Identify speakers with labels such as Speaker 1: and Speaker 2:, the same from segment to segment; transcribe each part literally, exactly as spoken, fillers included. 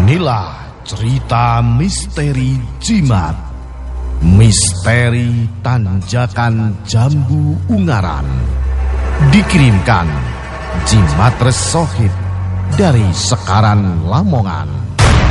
Speaker 1: Inilah cerita misteri Jimat, misteri Tanjakan Jambu Ungaran. Dikirimkan Jimatres Sohib dari Sekaran Lamongan.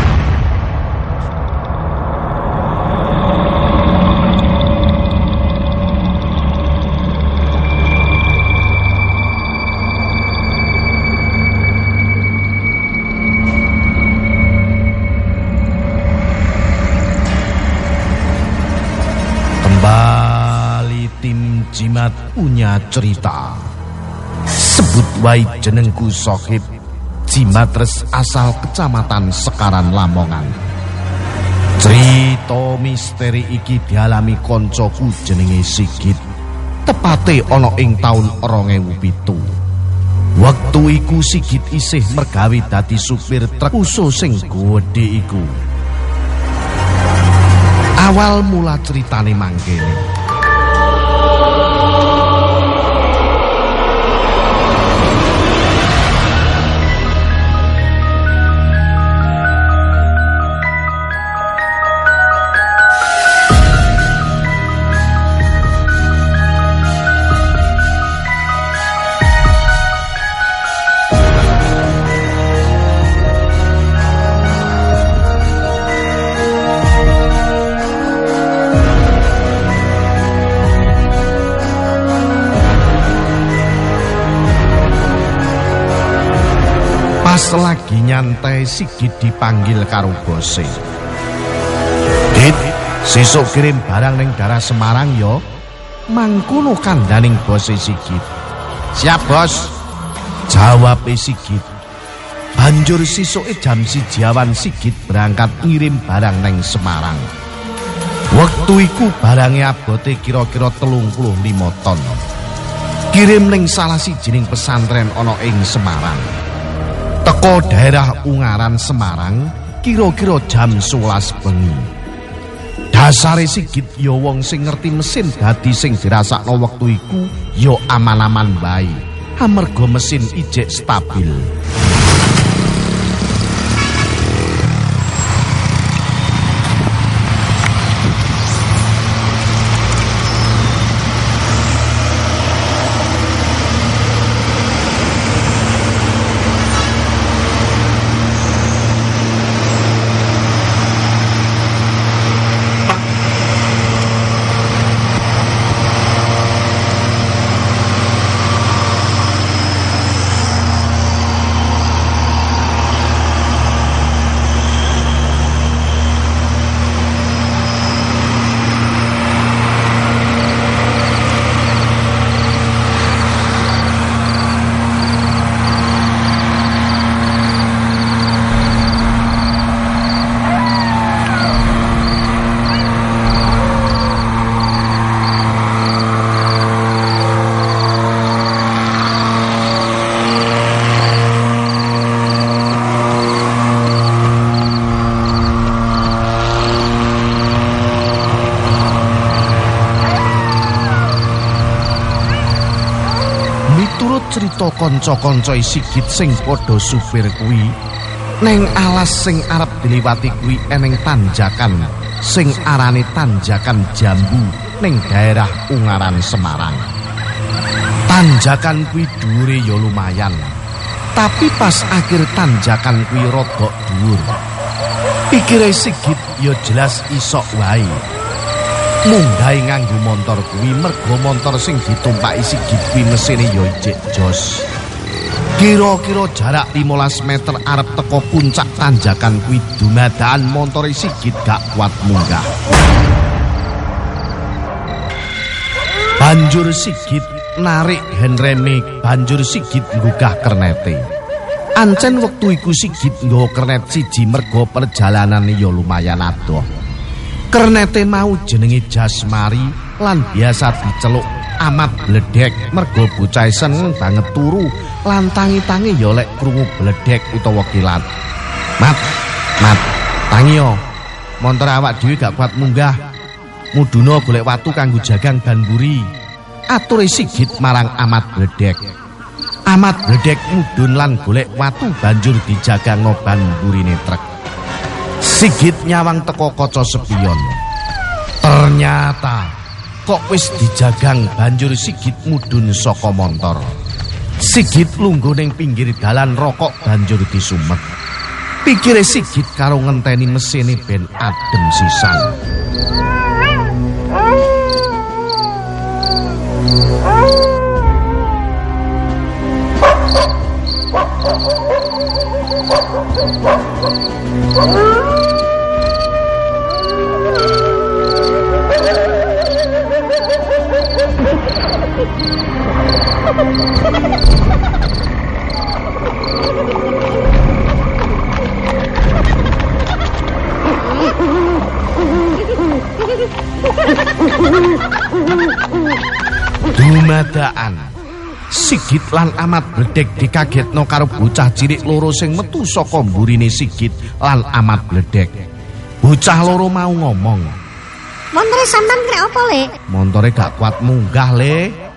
Speaker 1: Kembali tim Jimat punya cerita. Sebut wae jenengku Sohib, Jimatres asal Kecamatan Sekaran Lamongan. Cerita misteri iki dialami koncoku jenenge Sigit. Tepate ana ing taun rong ewu pitu. Wektu iku Sigit isih mergawe dadi supir truk uso sing gedhe iku. Awal mula ceritane mangkene. Pas lagi nyantai Sigit dipanggil karo bose. Dit, sesuk kirim barang ning daerah Semarang yo. Mangkono kandhaning bose Sigit. Siap bos, jawab Sigit. Banjur sesuke jam siji awan Sigit berangkat ngirim barang ning Semarang. Wektu iku barange abote kira-kira telung puluh lima ton. Kirim ning salah sijining pesantren ana ing Semarang. Teko daerah Ungaran Semarang kira-kira jam sewelas bengi. Dasare Sigit ya wong sing ngerti mesin dadi sing dirasakno wektu iku ya aman-aman bae. Amarga mesin ijek stabil. Cerita kanca-kanca Sigit sing padha supir kuwi, neng alas sing arep diliwati kuwi eneng tanjakan sing arane Tanjakan Jambu ning daerah Ungaran Semarang. Tanjakan kuwi dhuwure ya lumayan, tapi pas akhir tanjakan kuwi rada dhuwur. Pikire Sigit ya jelas isok wae. Munggahe nganggo montor kuwi mergo montor sing ditumpaki Sigit kuwi mesine ya ijek jos. Kira-kira jarak limolas meter arep teko puncak tanjakan kuwi dumadakan montore Sigit gak kuat munggah. Banjur Sigit narik handreme, banjur Sigit nggugah kernete. Ancen wektu iku Sigit nggawa kernet siji mergo perjalanane ya lumayan adoh. Kernete mau jenenge Jasmari lan biasa diceluk Amat Bledek mergo bocah seneng banget turu lan tangi-tangi ya lek krungu bledek utawa kilat. Mat, mat, tangi yo. Montor awak dhewe gak kuat munggah. Muduna golek watu kanggo jagang ban mburi. Ature Sigit marang Amat Bledek. Amat Bledek mudhun lan golek watu banjur dijagangno ban mburine trek. Sigit nyawang teko kaca spion. Ternyata kok wis dijagang, banjur Sigit mudhun saka montor. Sigit lungguh ning pinggir dalan, rokok banjur disumet. Pikire Sigit karo ngenteni mesine ben adem sisan. Dumadaan Sigit lan Amat Bledek dikagetno karo bocah cilik loro sing metu saka mburine Sigit lan Amat Bledek. Bocah loro mau ngomong,
Speaker 2: "Montore sampean krek apa, Lek?"
Speaker 1: "Montore gak kuat munggah, Le."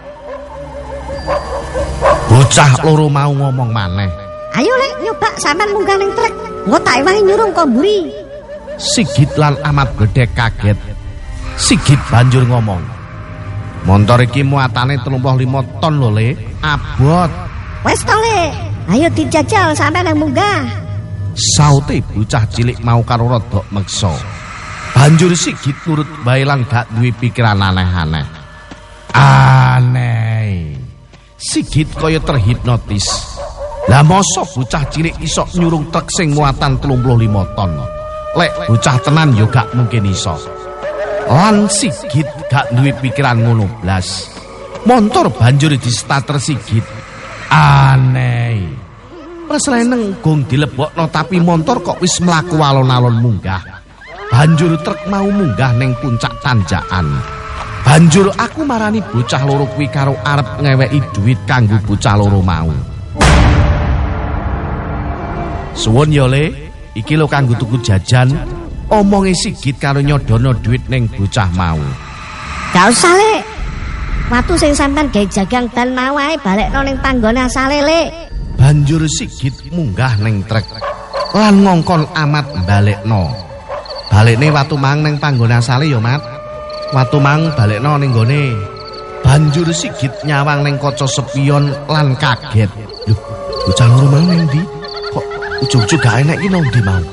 Speaker 1: Bocah loro mau ngomong maneh,
Speaker 2: "Ayo, Lek, nyoba sampean munggah ning trek. Engko tak ewahi nyurung kok mburi."
Speaker 1: Sigit lan Amat Bledek kaget. Sigit banjur ngomong, "Montor iki muatane telung puluh lima ton lho, Le. Abot."
Speaker 2: "Wes to, Lek. Ayo dijajal sampean yang munggah."
Speaker 1: Saute bocah cilik mau karo rada meksa. Banjur Sigit nurut bae lan gak duwe pikiran aneh-aneh. Aneh. Sigit kaya terhipnotis. Lah mosok bocah cilik iso nyurung truk sing muatan telung puluh lima ton. Lek bocah tenan yo gak mungkin iso. Lan Sigit gak duwe pikiran ngono blas. Montor banjur di starter Sigit. Aneh. Presleneng gong dilebokno tapi montor kok wis mlaku alon-alon munggah. Banjur truk mau munggah ning puncak tanjakan. Banjur aku marani bocah loro kuwi karo arep ngeweki duit kanggo bocah loro mau. "Suwun ya, Le, iki lho kanggo tuku jajan." Omonge Sigit karo nyodono duit ning bocah mau.
Speaker 2: "Gak usah, Lek. Watu sing sampean gawe jagang dan mau ae balekno ning panggone asale, Lek."
Speaker 1: Banjur Sigit munggah ning trek lan ngongkon Amat balekno. "Balekne watu mang ning panggone asale ya, Mat. Watu mang balekno ning gone." Banjur Sigit nyawang ning kaca spion lan kaget. "Lho, bocah loro mang ning ndi? Kok ujug-ujug gak enek iki nang ndi mau?"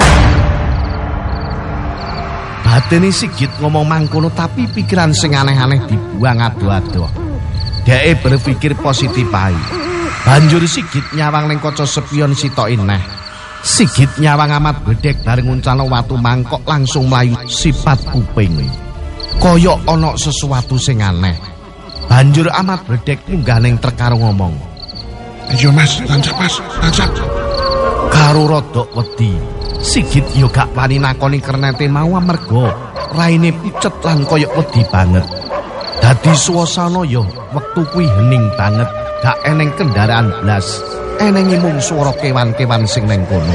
Speaker 1: Batene Sigit ngomong mangkono tapi pikiran sing aneh-aneh dibuang ado-ado. Dheke berpikir positif ae. Banjur Sigit nyawang ning kaca spion sitoke neh. Sigit nyawang Amat Bledek bareng nguncalno watu mangkok langsung mlayu sipat kuping. Kaya ana sesuatu sing aneh. Banjur Amat Bledek munggah ning trek karo ngomong,
Speaker 3: "Ayo Mas, tancap Mas, tancap."
Speaker 1: Karo rodok wedi, Sigit yo gak wani nakoni kernete mau amarga raine pucet lan kaya wedi banget. Dadi suasana yo wektu kuwi hening banget, gak eneng kendaraan blas, enenge mung swara kewan-kewan sing ning kono.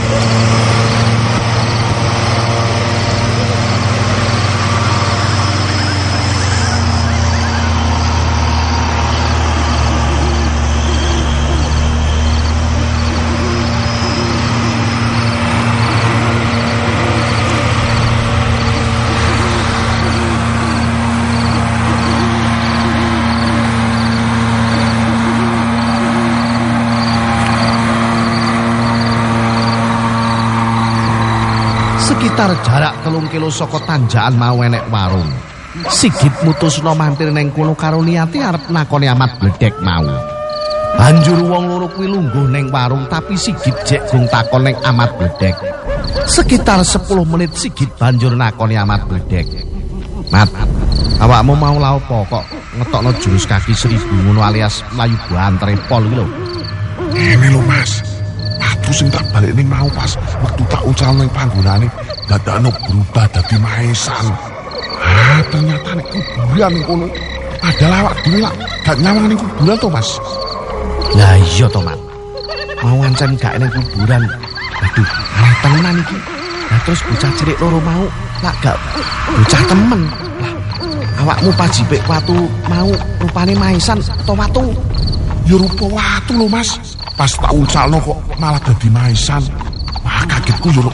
Speaker 1: Sekitar jarak telung kilo saka tanjakan mau enek warung. Sigit mutusno mampir neng kono karo niate arep nakoni Amat Bledek mau. Banjur wong loro kuwi lungguh neng warung tapi Sigit jek gong takon neng Amat Bledek. Sekitar sepuluh menit Sigit banjur nakoni Amat Bledek. "Mat, awakmu mau la opo kok ngetokno jurus kaki seribu ngono alias mlayu banter pol iki lho?"
Speaker 3: "Ngene lho Mas. Watu sing tak balekne mau pas wektu tak ucal ning panggonane dadakno berubah dadi maesan. Ah, ternyata nek kuburan ning kono. Padahal awak dhewe lak gak nyawang ning kuburan to, Mas."
Speaker 1: "Lah iya to, Mat. Mau ancen gak ning kuburan. Aduh, aneh tenan iki. Lah terus bocah cilik loro mau lak gak bocah temen. Lah awakmu pajipik watu mau rupane maesan to watu?"
Speaker 3: "Ya rupa watu lho, Mas. Pas tak ucalno kok malah dadi maesan. Wah, kagetku yo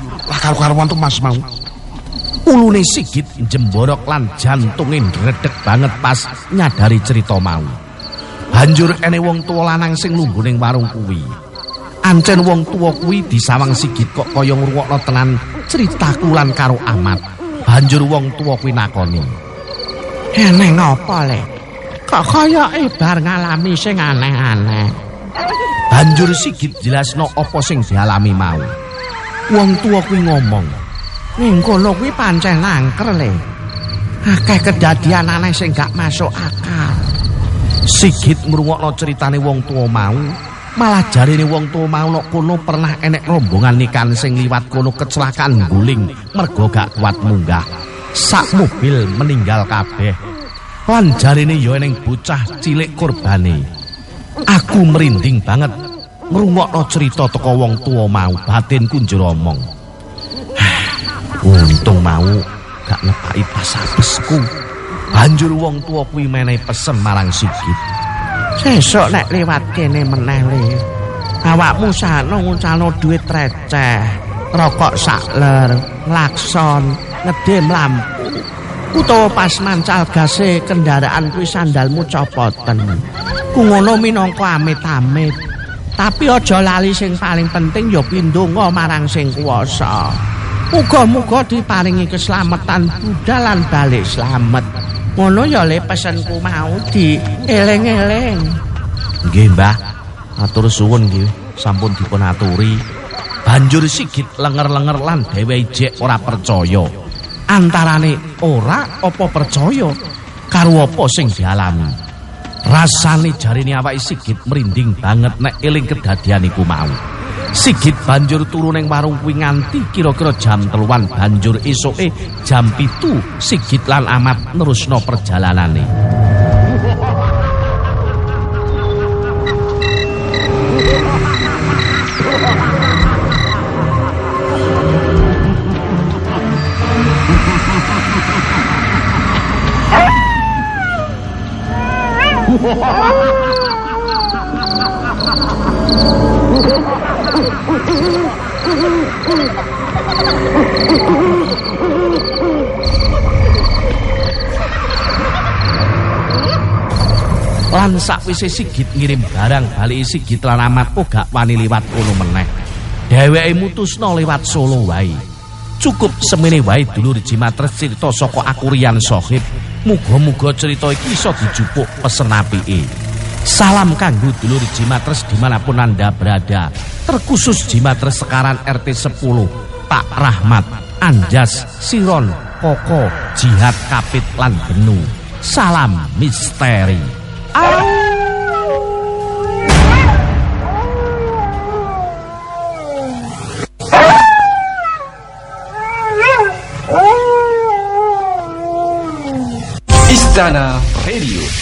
Speaker 3: karu-karuan tuh Mas mau.
Speaker 1: Ulune Sigit jemborok lan jantunge ndredeg banget pas nyadari cerita mau. Banjur ene wong tuwa lanang sing lungguh ning warung kuwi. Ancen wong tuwa kuwi disawang Sigit kok kaya ngrungokno tenan critaku lan karo Ahmad. Banjur wong tuwa kuwi nakoni.
Speaker 4: Eneng apa le? Kok kaya bar ngalami sing aneh-aneh.
Speaker 1: Banjur Sigit jelasno apa sing dialami mau. Wong tuwa kuwi ngomong,
Speaker 4: ning kono kuwi pancen angker le. Akeh kedadian aneh sing gak masuk akal.
Speaker 1: Sigit ngrungokno critane wong tuwa mau, malah jarine wong tuwa mau nok kono pernah enek rombongan nikan sing liwat kono kecelakaan guling mergo gak kuat munggah. Sak mobil meninggal kabeh. Lan jarine ya eneng bocah cilik korbane. Aku merinding banget ngrungokno cerita teko wong tuwa mau, batinku njur omong. Untung mau gak nepaki pasabesku. Banjur wong tuwa kuwi menehi pesen marang Sigit.
Speaker 4: Sesuk nek liwat kene meneh le. Awakmu sakno nguncalno dhuwit receh, rokok sakler, klakson, ngedem lampu. Utawa pas mancal gase kendaraan kuwi sandalmu copoten. Ku ngono minangka amit-amit. Tapi aja lali sing paling penting ya pindonga marang sing kuwasa. Muga-muga diparingi keselamatan budal lan balik slamet. Ngono ya le pesenku mau di eling-eling.
Speaker 1: Nggih, Mbah. Matur suwun nggih, sampun dipun aturi. Banjur Sigit lenger-lenger lan dhewe jek ora percaya. Antarane ora apa percaya karo apa sing dialami. Rasane jarine awake Sigit merinding banget nek eling kedadian iku mau. Sigit banjur turu ning warung kuwi nganti kira-kira jam teluan. Banjur esuke jam pitu Sigit lan Ahmad nerusno perjalanane. Lan sakwise Sigit ngirim barang balik Sigit lan Ahmad oh gak wani liwat kono meneh. Dheweke mutusno liwat Solo wae. Cukup semene wae dulur Jimatres cerita saka aku Rian Sohib. Muga-muga cerita iki iso dijupuk pesen apike. Salam kanggo dulur Jimatres dimanapun Anda berada. Terkhusus Jimatres Sekaran R T sepuluh, Pak Rahmat, Anjas, Siron, Koko, Jihad, Kapit, lan Benu. Salam misteri. Au!
Speaker 5: Istana Radio.